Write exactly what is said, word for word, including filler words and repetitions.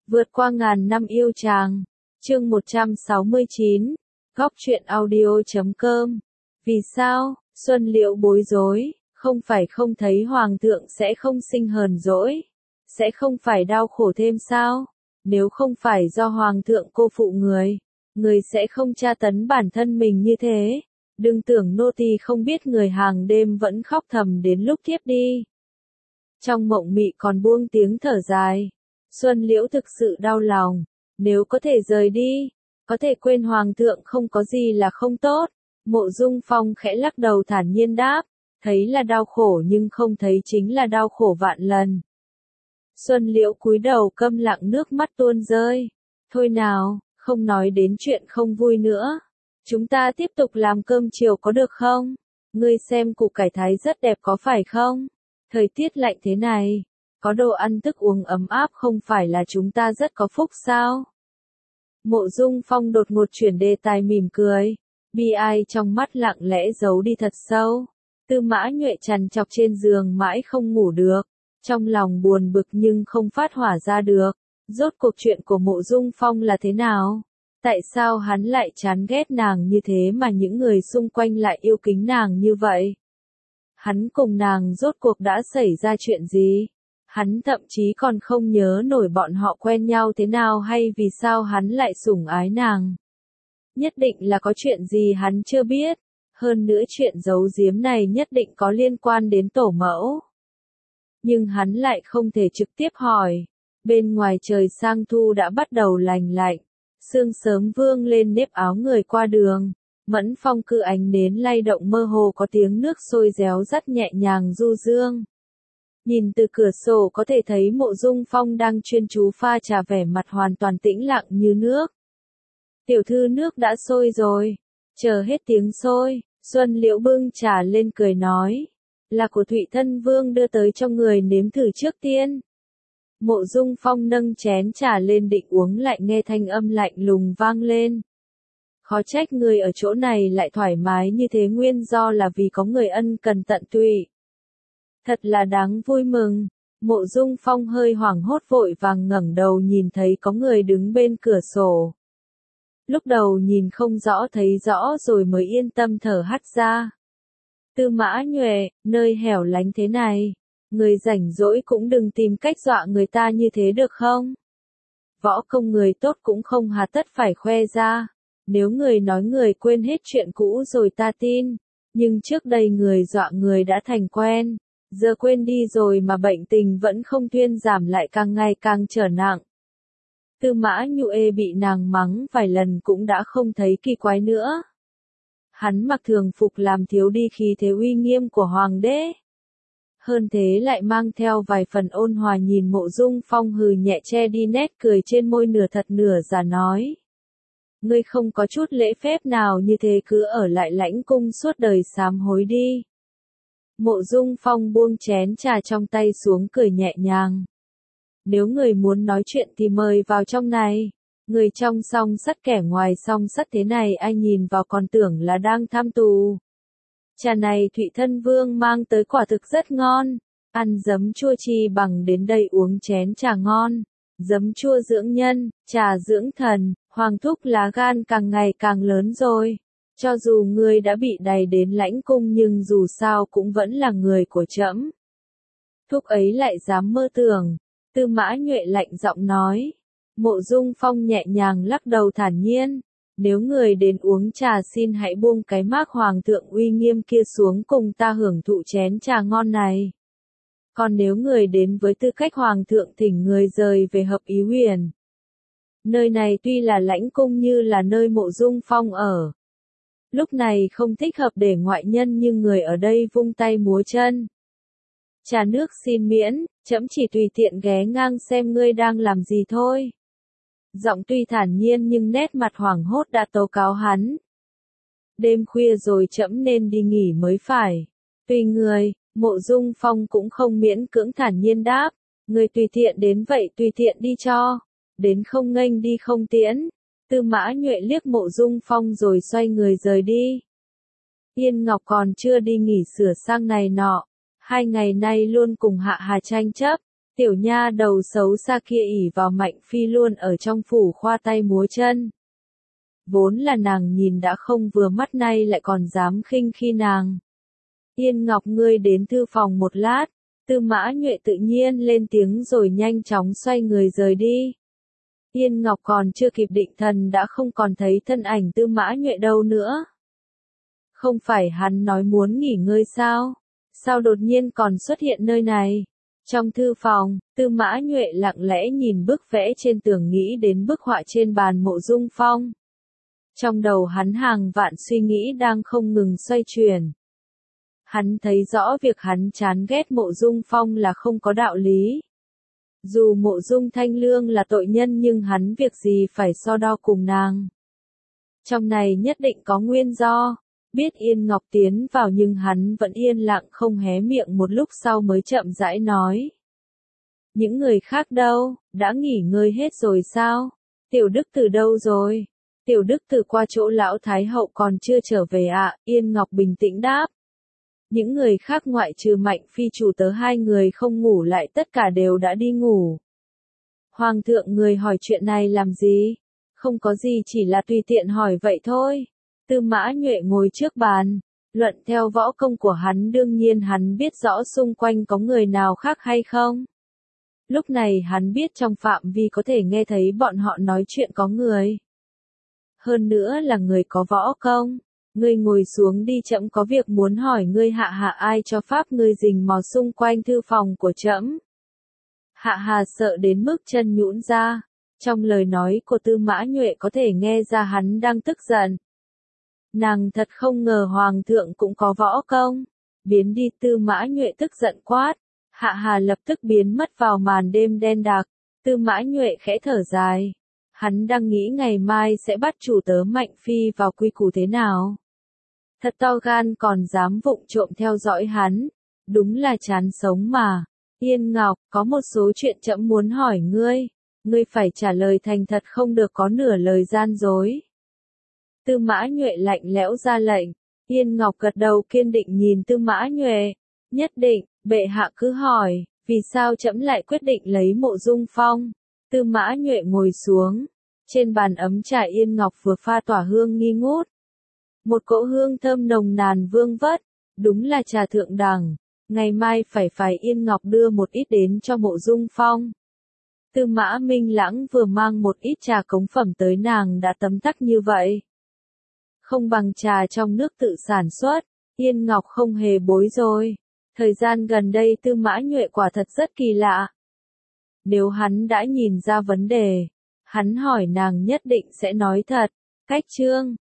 Vượt qua ngàn năm yêu chàng. Chương một trăm sáu mươi chín. Góc truyện audio chấm com. Vì sao? Xuân Liễu bối rối, không phải không thấy hoàng thượng sẽ không sinh hờn dỗi, sẽ không phải đau khổ thêm sao? Nếu không phải do hoàng thượng cô phụ người, người sẽ không tra tấn bản thân mình như thế. Đừng tưởng nô tỳ không biết người hàng đêm vẫn khóc thầm đến lúc thiếp đi. Trong mộng mị còn buông tiếng thở dài. Xuân Liễu thực sự đau lòng, nếu có thể rời đi, có thể quên hoàng thượng không có gì là không tốt. Mộ Dung Phong khẽ lắc đầu thản nhiên đáp, thấy là đau khổ nhưng không thấy chính là đau khổ vạn lần. Xuân Liễu cúi đầu câm lặng nước mắt tuôn rơi. Thôi nào, không nói đến chuyện không vui nữa. Chúng ta tiếp tục làm cơm chiều có được không? Ngươi xem củ cải thái rất đẹp có phải không? Thời tiết lạnh thế này, có đồ ăn thức uống ấm áp không phải là chúng ta rất có phúc sao? Mộ Dung Phong đột ngột chuyển đề tài mỉm cười. Bi ai trong mắt lặng lẽ giấu đi thật sâu. Tư Mã Nhuệ trằn trọc trên giường mãi không ngủ được. Trong lòng buồn bực nhưng không phát hỏa ra được. Rốt cuộc chuyện của Mộ Dung Phong là thế nào? Tại sao hắn lại chán ghét nàng như thế mà những người xung quanh lại yêu kính nàng như vậy? Hắn cùng nàng rốt cuộc đã xảy ra chuyện gì? Hắn thậm chí còn không nhớ nổi bọn họ quen nhau thế nào hay vì sao hắn lại sủng ái nàng. Nhất định là có chuyện gì hắn chưa biết. Hơn nữa chuyện giấu giếm này nhất định có liên quan đến tổ mẫu. Nhưng hắn lại không thể trực tiếp hỏi. Bên ngoài trời sang thu đã bắt đầu lành lạnh. Sương sớm vương lên nếp áo người qua đường. Mẫn phong cự ánh nến lay động mơ hồ có tiếng nước sôi réo rắt nhẹ nhàng du dương. Nhìn từ cửa sổ có thể thấy Mộ Dung Phong đang chuyên chú pha trà, vẻ mặt hoàn toàn tĩnh lặng như nước. Tiểu thư, nước đã sôi rồi. Chờ hết tiếng sôi, Xuân Liễu bưng trà lên cười nói. Là của Thụy Thân Vương đưa tới cho người nếm thử trước tiên. Mộ Dung Phong nâng chén trà lên định uống lại nghe thanh âm lạnh lùng vang lên. Khó trách người ở chỗ này lại thoải mái như thế, nguyên do là vì có người ân cần tận tụy. Thật là đáng vui mừng. Mộ Dung Phong hơi hoảng hốt vội vàng ngẩng đầu nhìn thấy có người đứng bên cửa sổ. Lúc đầu nhìn không rõ thấy rõ rồi mới yên tâm thở hắt ra. Tư Mã Nhuệ, nơi hẻo lánh thế này, người rảnh rỗi cũng đừng tìm cách dọa người ta như thế được không? Võ công người tốt cũng không hà tất phải khoe ra. Nếu người nói người quên hết chuyện cũ rồi ta tin. Nhưng trước đây người dọa người đã thành quen. Giờ quên đi rồi mà bệnh tình vẫn không thuyên giảm lại càng ngày càng trở nặng. Tư Mã Nhuệ bị nàng mắng vài lần cũng đã không thấy kỳ quái nữa. Hắn mặc thường phục làm thiếu đi khí thế uy nghiêm của hoàng đế. Hơn thế lại mang theo vài phần ôn hòa, nhìn Mộ Dung Phong hừ nhẹ che đi nét cười trên môi nửa thật nửa giả nói. Ngươi không có chút lễ phép nào như thế cứ ở lại lãnh cung suốt đời sám hối đi. Mộ Dung Phong buông chén trà trong tay xuống cười nhẹ nhàng. Nếu người muốn nói chuyện thì mời vào trong này. Người trong song sắt kẻ ngoài song sắt thế này ai nhìn vào còn tưởng là đang tham tù. Trà này Thụy Thân Vương mang tới quả thực rất ngon. Ăn giấm chua chi bằng đến đây uống chén trà ngon. Giấm chua dưỡng nhân, trà dưỡng thần, hoàng thúc lá gan càng ngày càng lớn rồi. Cho dù ngươi đã bị đày đến lãnh cung nhưng dù sao cũng vẫn là người của trẫm. Thúc ấy lại dám mơ tưởng. Tư Mã Nhuệ lạnh giọng nói. Mộ Dung Phong nhẹ nhàng lắc đầu thản nhiên. Nếu người đến uống trà xin hãy buông cái mác hoàng thượng uy nghiêm kia xuống cùng ta hưởng thụ chén trà ngon này. Còn nếu người đến với tư cách hoàng thượng thỉnh người rời về Hợp Ý Huyền. Nơi này tuy là lãnh cung như là nơi Mộ Dung Phong ở. Lúc này không thích hợp để ngoại nhân nhưng người ở đây vung tay múa chân. Trà nước xin miễn, trẫm chỉ tùy tiện ghé ngang xem ngươi đang làm gì thôi. Giọng tuy thản nhiên nhưng nét mặt hoảng hốt đã tố cáo hắn. Đêm khuya rồi trẫm nên đi nghỉ mới phải. Tùy người, Mộ Dung Phong cũng không miễn cưỡng thản nhiên đáp. Người tùy tiện đến vậy tùy tiện đi cho. Đến không nghênh đi không tiễn. Tư Mã Nhuệ liếc Mộ Dung Phong rồi xoay người rời đi. Yên Ngọc còn chưa đi nghỉ sửa sang này nọ. Hai ngày nay luôn cùng Hạ Hà tranh chấp. Tiểu nha đầu xấu xa kia ỷ vào Mạnh Phi luôn ở trong phủ khoa tay múa chân. Vốn là nàng nhìn đã không vừa mắt, nay lại còn dám khinh khi nàng. Yên Ngọc, ngươi đến thư phòng một lát. Tư Mã Nhuệ tự nhiên lên tiếng rồi nhanh chóng xoay người rời đi. Yên Ngọc còn chưa kịp định thần đã không còn thấy thân ảnh Tư Mã Nhuệ đâu nữa. Không phải hắn nói muốn nghỉ ngơi sao? Sao đột nhiên còn xuất hiện nơi này? Trong thư phòng, Tư Mã Nhuệ lặng lẽ nhìn bức vẽ trên tường, nghĩ đến bức họa trên bàn Mộ Dung Phong. Trong đầu hắn hàng vạn suy nghĩ đang không ngừng xoay chuyển. Hắn thấy rõ việc hắn chán ghét Mộ Dung Phong là không có đạo lý. Dù Mộ Dung Thanh Lương là tội nhân nhưng hắn việc gì phải so đo cùng nàng. Trong này nhất định có nguyên do. Biết Yên Ngọc tiến vào nhưng hắn vẫn yên lặng không hé miệng, một lúc sau mới chậm rãi nói. Những người khác đâu, đã nghỉ ngơi hết rồi sao? Tiểu Đức Từ đâu rồi? Tiểu Đức Từ qua chỗ lão Thái Hậu còn chưa trở về ạ, à? Yên Ngọc bình tĩnh đáp. Những người khác ngoại trừ Mạnh Phi chủ tớ hai người không ngủ lại tất cả đều đã đi ngủ. Hoàng thượng, người hỏi chuyện này làm gì? Không có gì, chỉ là tùy tiện hỏi vậy thôi. Tư Mã Nhuệ ngồi trước bàn, luận theo võ công của hắn đương nhiên hắn biết rõ xung quanh có người nào khác hay không. Lúc này hắn biết trong phạm vi có thể nghe thấy bọn họ nói chuyện có người. Hơn nữa là người có võ công. Ngươi ngồi xuống đi, trẫm có việc muốn hỏi ngươi. Hạ Hà ai cho pháp ngươi rình mò xung quanh thư phòng của trẫm? Hạ Hà sợ đến mức chân nhũn ra. Trong lời nói của Tư Mã Nhuệ có thể nghe ra hắn đang tức giận. Nàng thật không ngờ Hoàng thượng cũng có võ công. Biến đi, Tư Mã Nhuệ tức giận quát. Hạ Hà lập tức biến mất vào màn đêm đen đặc. Tư Mã Nhuệ khẽ thở dài. Hắn đang nghĩ ngày mai sẽ bắt chủ tớ Mạnh Phi vào quy củ thế nào. Thật to gan còn dám vụng trộm theo dõi hắn. Đúng là chán sống mà. Yên Ngọc, có một số chuyện trẫm muốn hỏi ngươi. Ngươi phải trả lời thành thật, không được có nửa lời gian dối. Tư Mã Nhuệ lạnh lẽo ra lệnh. Yên Ngọc gật đầu kiên định nhìn Tư Mã Nhuệ. Nhất định, bệ hạ cứ hỏi, vì sao trẫm lại quyết định lấy Mộ Dung Phong? Tư Mã Nhuệ ngồi xuống. Trên bàn ấm trà Yên Ngọc vừa pha tỏa hương nghi ngút. Một cỗ hương thơm nồng nàn vương vất. Đúng là trà thượng đẳng. Ngày mai phải phải Yên Ngọc đưa một ít đến cho Mộ Dung Phong. Tư Mã Minh Lãng vừa mang một ít trà cống phẩm tới, nàng đã tấm tắc như vậy. Không bằng trà trong nước tự sản xuất. Yên Ngọc không hề bối rối. Thời gian gần đây Tư Mã Nhuệ quả thật rất kỳ lạ. Nếu hắn đã nhìn ra vấn đề, hắn hỏi nàng nhất định sẽ nói thật. Cách chương